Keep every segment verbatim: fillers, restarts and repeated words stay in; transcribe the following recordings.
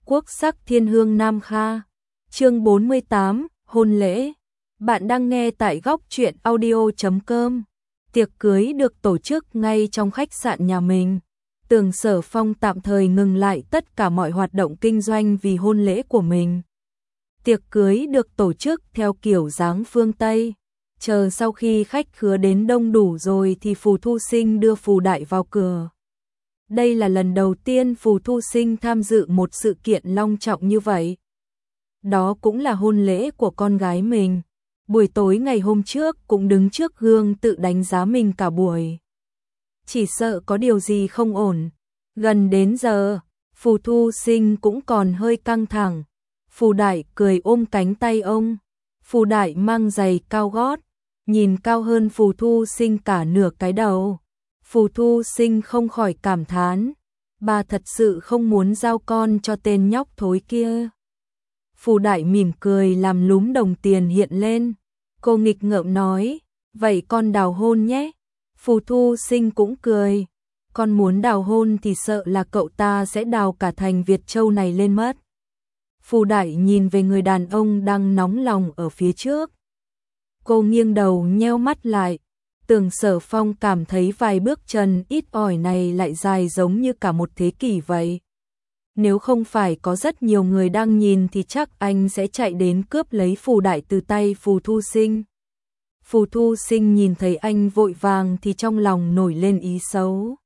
Quốc sắc thiên hương Nam Kha. Chương bốn mươi tám, hôn lễ. Bạn đang nghe tại góc truyện audio chấm com. Tiệc cưới được tổ chức ngay trong khách sạn nhà mình. Tường Sở Phong tạm thời ngừng lại tất cả mọi hoạt động kinh doanh vì hôn lễ của mình. Tiệc cưới được tổ chức theo kiểu dáng phương Tây. Chờ sau khi khách khứa đến đông đủ rồi thì Phù Thu Sinh đưa Phù Đại vào cửa. Đây là lần đầu tiên Phù Thu Sinh tham dự một sự kiện long trọng như vậy. Đó cũng là hôn lễ của con gái mình. Buổi tối ngày hôm trước cũng đứng trước gương tự đánh giá mình cả buổi. Chỉ sợ có điều gì không ổn. Gần đến giờ, Phù Thu Sinh cũng còn hơi căng thẳng. Phù Đại cười ôm cánh tay ông. Phù Đại mang giày cao gót, nhìn cao hơn Phù Thu Sinh cả nửa cái đầu. Phù Thu Sinh không khỏi cảm thán, bà thật sự không muốn giao con cho tên nhóc thối kia. Phù Đại mỉm cười làm lúm đồng tiền hiện lên. Cô nghịch ngợm nói, vậy con đào hôn nhé. Phù Thu Sinh cũng cười, con muốn đào hôn thì sợ là cậu ta sẽ đào cả thành Việt Châu này lên mất. Phù Đại nhìn về người đàn ông đang nóng lòng ở phía trước. Cô nghiêng đầu nheo mắt lại. Tường Sở Phong cảm thấy vài bước chân ít ỏi này lại dài giống như cả một thế kỷ vậy. Nếu không phải có rất nhiều người đang nhìn thì chắc anh sẽ chạy đến cướp lấy Phù Đại từ tay Phù Thu Sinh. Phù Thu Sinh nhìn thấy anh vội vàng thì trong lòng nổi lên ý xấu.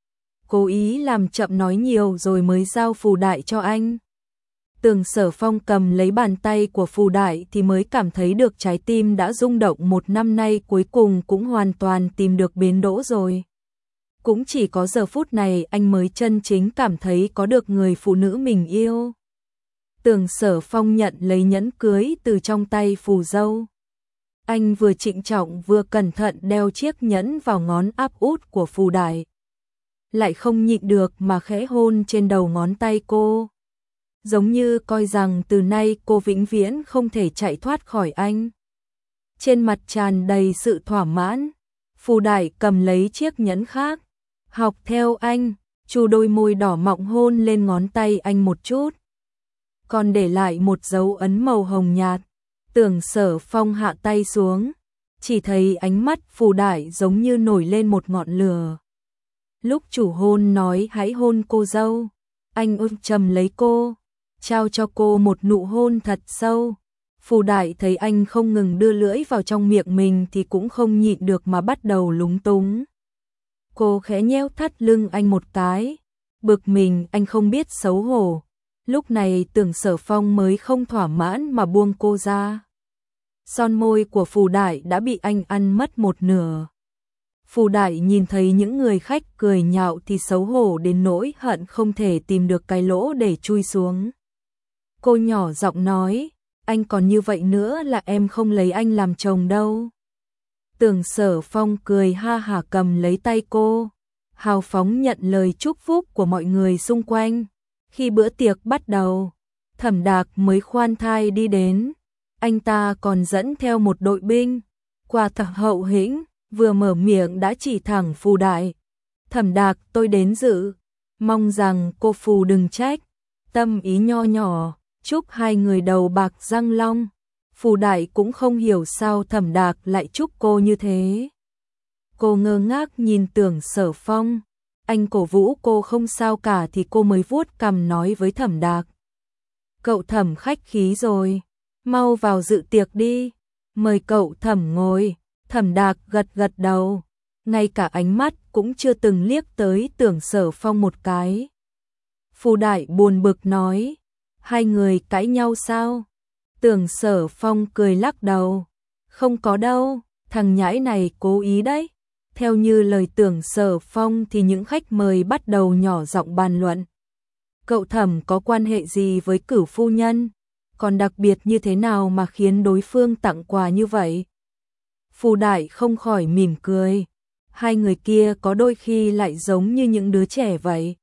Cố ý làm chậm nói nhiều rồi mới giao Phù Đại cho anh. Tường Sở Phong cầm lấy bàn tay của Phù Đại thì mới cảm thấy được trái tim đã rung động một năm nay cuối cùng cũng hoàn toàn tìm được bến đỗ rồi. Cũng chỉ có giờ phút này anh mới chân chính cảm thấy có được người phụ nữ mình yêu. Tường Sở Phong nhận lấy nhẫn cưới từ trong tay phù dâu. Anh vừa trịnh trọng vừa cẩn thận đeo chiếc nhẫn vào ngón áp út của Phù Đại. Lại không nhịn được mà khẽ hôn trên đầu ngón tay cô. Giống như coi rằng từ nay cô vĩnh viễn không thể chạy thoát khỏi anh. Trên mặt tràn đầy sự thỏa mãn, Phù Đại cầm lấy chiếc nhẫn khác, học theo anh, chu đôi môi đỏ mọng hôn lên ngón tay anh một chút. Còn để lại một dấu ấn màu hồng nhạt. Tường Sở Phong hạ tay xuống, chỉ thấy ánh mắt Phù Đại giống như nổi lên một ngọn lửa. Lúc chủ hôn nói hãy hôn cô dâu, anh ôm chầm lấy cô, trao cho cô một nụ hôn thật sâu. Phù Đại thấy anh không ngừng đưa lưỡi vào trong miệng mình thì cũng không nhịn được mà bắt đầu lúng túng. Cô khẽ nheo thắt lưng anh một cái, bực mình anh không biết xấu hổ. Lúc này Tường Sở Phong mới không thỏa mãn mà buông cô ra. Son môi của Phù Đại đã bị anh ăn mất một nửa. Phù Đại nhìn thấy những người khách cười nhạo thì xấu hổ đến nỗi hận không thể tìm được cái lỗ để chui xuống. Cô nhỏ giọng nói, anh còn như vậy nữa là em không lấy anh làm chồng đâu. Tường Sở Phong cười ha hả cầm lấy tay cô, hào phóng nhận lời chúc phúc của mọi người xung quanh. Khi bữa tiệc bắt đầu, Thẩm Đạc mới khoan thai đi đến. Anh ta còn dẫn theo một đội binh. Qua thẳng hậu hĩnh, vừa mở miệng đã chỉ thẳng Phù Đại. Thẩm Đạc tôi đến dự, mong rằng cô Phù đừng trách. Tâm ý nho nhỏ, chúc hai người đầu bạc răng long. Phù Đại cũng không hiểu sao Thẩm Đạc lại chúc cô như thế. Cô ngơ ngác nhìn Tường Sở Phong. Anh cổ vũ cô không sao cả thì cô mới vuốt cằm nói với Thẩm Đạc. Cậu Thẩm khách khí rồi, mau vào dự tiệc đi, mời cậu Thẩm ngồi. Thẩm Đạc gật gật đầu, ngay cả ánh mắt cũng chưa từng liếc tới Tường Sở Phong một cái. Phù Đại buồn bực nói, hai người cãi nhau sao? Tường Sở Phong cười lắc đầu, không có đâu, thằng nhãi này cố ý đấy. Theo như lời Tường Sở Phong thì những khách mời bắt đầu nhỏ giọng bàn luận. Cậu Thẩm có quan hệ gì với Cửu phu nhân? Còn đặc biệt như thế nào mà khiến đối phương tặng quà như vậy? Phù Đại không khỏi mỉm cười. Hai người kia có đôi khi lại giống như những đứa trẻ vậy.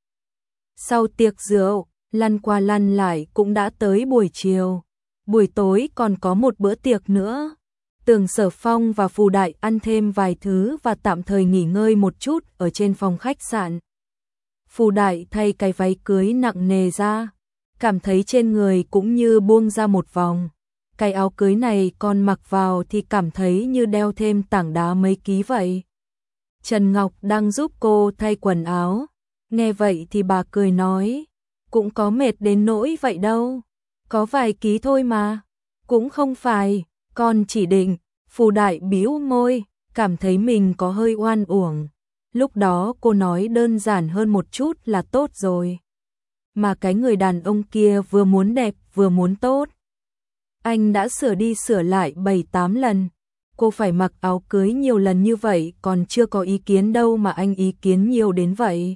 Sau tiệc rượu, lăn qua lăn lại cũng đã tới buổi chiều. Buổi tối còn có một bữa tiệc nữa. Tường Sở Phong và Phù Đại ăn thêm vài thứ và tạm thời nghỉ ngơi một chút ở trên phòng khách sạn. Phù Đại thay cái váy cưới nặng nề ra, cảm thấy trên người cũng như buông ra một vòng. Cái áo cưới này con mặc vào thì cảm thấy như đeo thêm tảng đá mấy ký vậy. Trần Ngọc đang giúp cô thay quần áo. Nghe vậy thì bà cười nói, cũng có mệt đến nỗi vậy đâu. Có vài ký thôi mà. Cũng không phải, con chỉ định. Phù Đại bĩu môi, cảm thấy mình có hơi oan uổng. Lúc đó cô nói đơn giản hơn một chút là tốt rồi. Mà cái người đàn ông kia vừa muốn đẹp vừa muốn tốt. Anh đã sửa đi sửa lại bảy tám lần. Cô phải mặc áo cưới nhiều lần như vậy còn chưa có ý kiến đâu mà anh ý kiến nhiều đến vậy.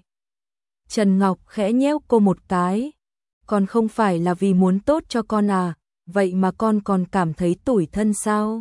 Trần Ngọc khẽ nhéo cô một cái. Còn không phải là vì muốn tốt cho con à, vậy mà con còn cảm thấy tủi thân sao?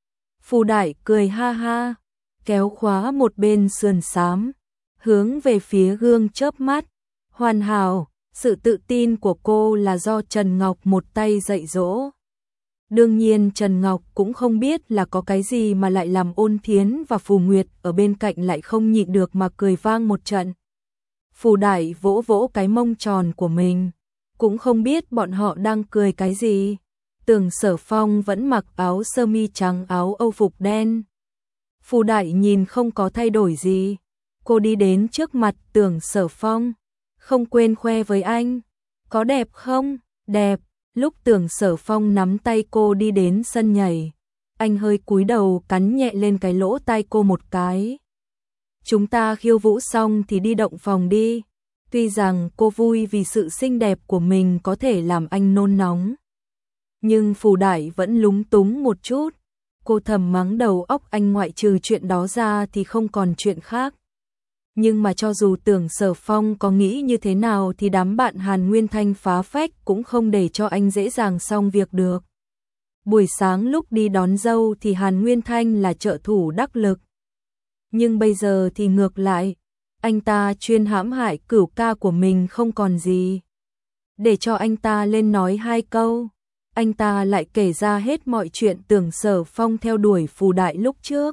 Phù Đại cười ha ha, kéo khóa một bên sườn xám, hướng về phía gương chớp mắt. Hoàn hảo, sự tự tin của cô là do Trần Ngọc một tay dạy dỗ. Đương nhiên Trần Ngọc cũng không biết là có cái gì mà lại làm Ôn Thiến và Phù Nguyệt ở bên cạnh lại không nhịn được mà cười vang một trận. Phù Đại vỗ vỗ cái mông tròn của mình, cũng không biết bọn họ đang cười cái gì. Tưởng Sở Phong vẫn mặc áo sơ mi trắng áo âu phục đen. Phù Đại nhìn không có thay đổi gì. Cô đi đến trước mặt Tưởng Sở Phong, không quên khoe với anh. Có đẹp không? Đẹp. Lúc Tưởng Sở Phong nắm tay cô đi đến sân nhảy, anh hơi cúi đầu cắn nhẹ lên cái lỗ tai cô một cái. Chúng ta khiêu vũ xong thì đi động phòng đi. Tuy rằng cô vui vì sự xinh đẹp của mình có thể làm anh nôn nóng. Nhưng Phù Đại vẫn lúng túng một chút. Cô thầm mắng đầu óc anh, ngoại trừ chuyện đó ra thì không còn chuyện khác. Nhưng mà cho dù Tưởng Sở Phong có nghĩ như thế nào thì đám bạn Hàn Nguyên Thanh phá phách cũng không để cho anh dễ dàng xong việc được. Buổi sáng lúc đi đón dâu thì Hàn Nguyên Thanh là trợ thủ đắc lực. Nhưng bây giờ thì ngược lại, anh ta chuyên hãm hại cửu ca của mình không còn gì. Để cho anh ta lên nói hai câu, anh ta lại kể ra hết mọi chuyện Tưởng Sở Phong theo đuổi Phù Đại lúc trước.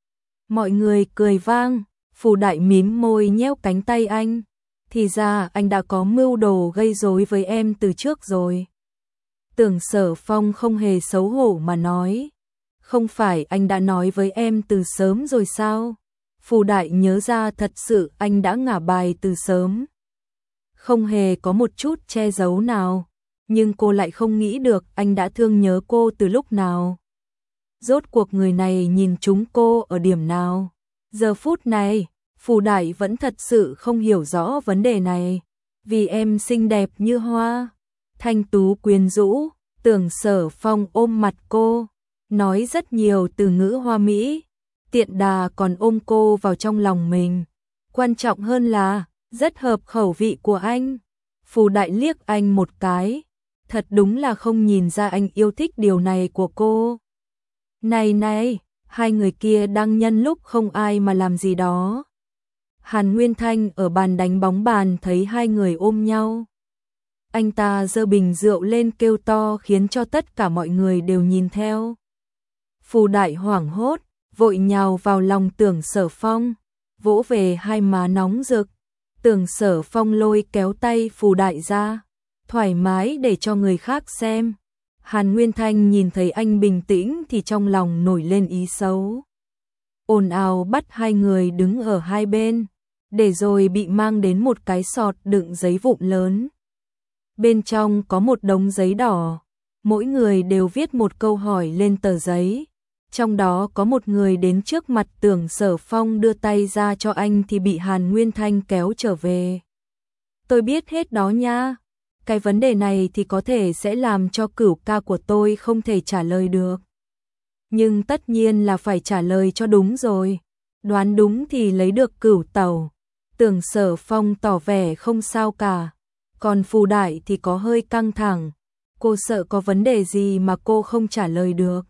Mọi người cười vang. Phù Đại mím môi nhéo cánh tay anh. Thì ra anh đã có mưu đồ gây rối với em từ trước rồi. Tưởng Sở Phong không hề xấu hổ mà nói. Không phải anh đã nói với em từ sớm rồi sao? Phù Đại nhớ ra thật sự anh đã ngả bài từ sớm. Không hề có một chút che giấu nào. Nhưng cô lại không nghĩ được anh đã thương nhớ cô từ lúc nào. Rốt cuộc người này nhìn trúng cô ở điểm nào? Giờ phút này, Phù Đại vẫn thật sự không hiểu rõ vấn đề này. Vì em xinh đẹp như hoa, thanh tú quyến rũ. Tưởng Sở Phong ôm mặt cô, nói rất nhiều từ ngữ hoa mỹ. Tiện đà còn ôm cô vào trong lòng mình. Quan trọng hơn là, rất hợp khẩu vị của anh. Phù Đại liếc anh một cái. Thật đúng là không nhìn ra anh yêu thích điều này của cô. Này này, hai người kia đang nhân lúc không ai mà làm gì đó. Hàn Nguyên Thanh ở bàn đánh bóng bàn thấy hai người ôm nhau. Anh ta giơ bình rượu lên kêu to khiến cho tất cả mọi người đều nhìn theo. Phù Đại hoảng hốt, vội nhào vào lòng Tưởng Sở Phong, vỗ về hai má nóng rực. Tưởng Sở Phong lôi kéo tay Phù Đại ra, thoải mái để cho người khác xem. Hàn Nguyên Thanh nhìn thấy anh bình tĩnh thì trong lòng nổi lên ý xấu. Ồn ào bắt hai người đứng ở hai bên, để rồi bị mang đến một cái sọt đựng giấy vụn lớn. Bên trong có một đống giấy đỏ, mỗi người đều viết một câu hỏi lên tờ giấy. Trong đó có một người đến trước mặt Tưởng Sở Phong đưa tay ra cho anh thì bị Hàn Nguyên Thanh kéo trở về. Tôi biết hết đó nha. Cái vấn đề này thì có thể sẽ làm cho cửu ca của tôi không thể trả lời được. Nhưng tất nhiên là phải trả lời cho đúng rồi. Đoán đúng thì lấy được cửu tẩu. Tưởng Sở Phong tỏ vẻ không sao cả. Còn Phù Đại thì có hơi căng thẳng. Cô sợ có vấn đề gì mà cô không trả lời được.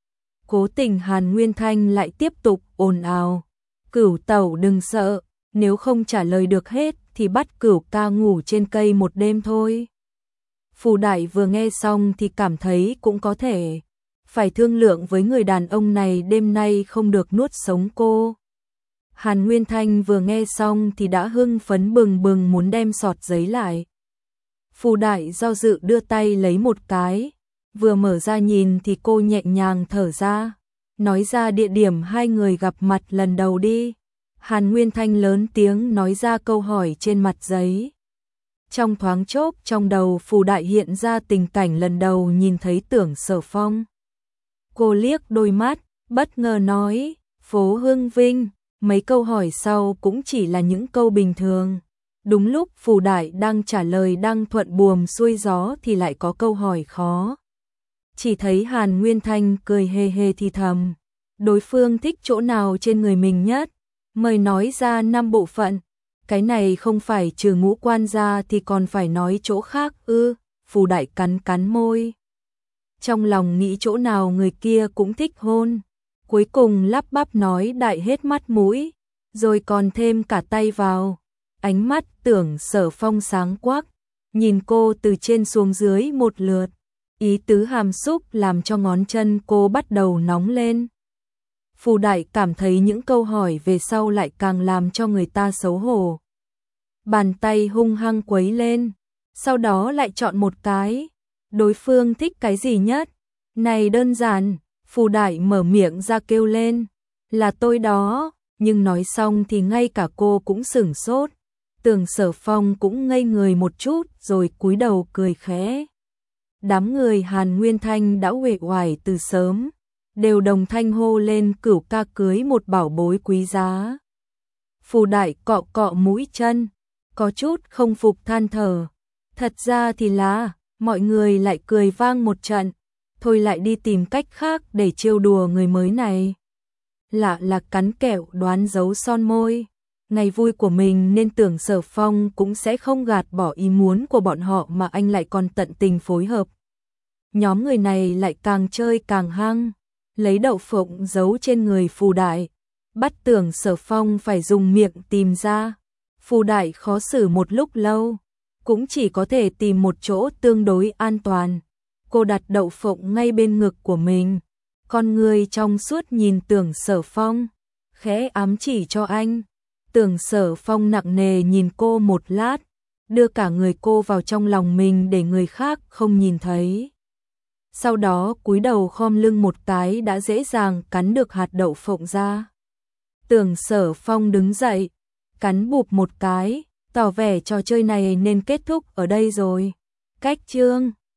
Cố tình Hàn Nguyên Thanh lại tiếp tục ồn ào. Cửu tẩu đừng sợ, nếu không trả lời được hết thì bắt cửu ca ngủ trên cây một đêm thôi. Phù Đại vừa nghe xong thì cảm thấy cũng có thể. Phải thương lượng với người đàn ông này đêm nay không được nuốt sống cô. Hàn Nguyên Thanh vừa nghe xong thì đã hưng phấn bừng bừng muốn đem sọt giấy lại. Phù Đại do dự đưa tay lấy một cái, vừa mở ra nhìn thì cô nhẹ nhàng thở ra, nói ra địa điểm hai người gặp mặt lần đầu đi. Hàn Nguyên Thanh lớn tiếng nói ra câu hỏi trên mặt giấy. Trong thoáng chốc trong đầu Phù Đại hiện ra tình cảnh lần đầu nhìn thấy Tưởng Sở Phong. Cô liếc đôi mắt, bất ngờ nói, phố Hưng Vinh, mấy câu hỏi sau cũng chỉ là những câu bình thường. Đúng lúc Phù Đại đang trả lời đang thuận buồm xuôi gió thì lại có câu hỏi khó. Chỉ thấy Hàn Nguyên Thanh cười hề hề thì thầm, đối phương thích chỗ nào trên người mình nhất, mời nói ra năm bộ phận. Cái này không phải trừ ngũ quan ra thì còn phải nói chỗ khác ư? Phù Đại cắn cắn môi. Trong lòng nghĩ chỗ nào người kia cũng thích hôn. Cuối cùng lắp bắp nói đại hết mắt mũi, rồi còn thêm cả tay vào. Ánh mắt Tưởng Sở Phong sáng quắc, nhìn cô từ trên xuống dưới một lượt. Ý tứ hàm xúc làm cho ngón chân cô bắt đầu nóng lên. Phù Đại cảm thấy những câu hỏi về sau lại càng làm cho người ta xấu hổ. Bàn tay hung hăng quấy lên, sau đó lại chọn một cái. Đối phương thích cái gì nhất? Này đơn giản, Phù Đại mở miệng ra kêu lên, là tôi đó, nhưng nói xong thì ngay cả cô cũng sửng sốt. Tưởng Sở Phong cũng ngây người một chút rồi cúi đầu cười khẽ. Đám người Hàn Nguyên Thanh đã uể oải từ sớm, đều đồng thanh hô lên cửu ca cưới một bảo bối quý giá. Phù Đại cọ cọ mũi chân, có chút không phục than thở. Thật ra thì là, mọi người lại cười vang một trận, thôi lại đi tìm cách khác để trêu đùa người mới này. Lạ là cắn kẹo đoán dấu son môi. Ngày vui của mình nên Tưởng Sở Phong cũng sẽ không gạt bỏ ý muốn của bọn họ mà anh lại còn tận tình phối hợp. Nhóm người này lại càng chơi càng hăng, lấy đậu phộng giấu trên người Phù Đại, bắt Tưởng Sở Phong phải dùng miệng tìm ra. Phù Đại khó xử một lúc lâu, cũng chỉ có thể tìm một chỗ tương đối an toàn. Cô đặt đậu phộng ngay bên ngực của mình, con người trong suốt nhìn Tưởng Sở Phong, khẽ ám chỉ cho anh. Tưởng Sở Phong nặng nề nhìn cô một lát, đưa cả người cô vào trong lòng mình để người khác không nhìn thấy. Sau đó cúi đầu khom lưng một cái đã dễ dàng cắn được hạt đậu phộng ra. Tưởng Sở Phong đứng dậy, cắn bụp một cái, tỏ vẻ trò chơi này nên kết thúc ở đây rồi. Cách chương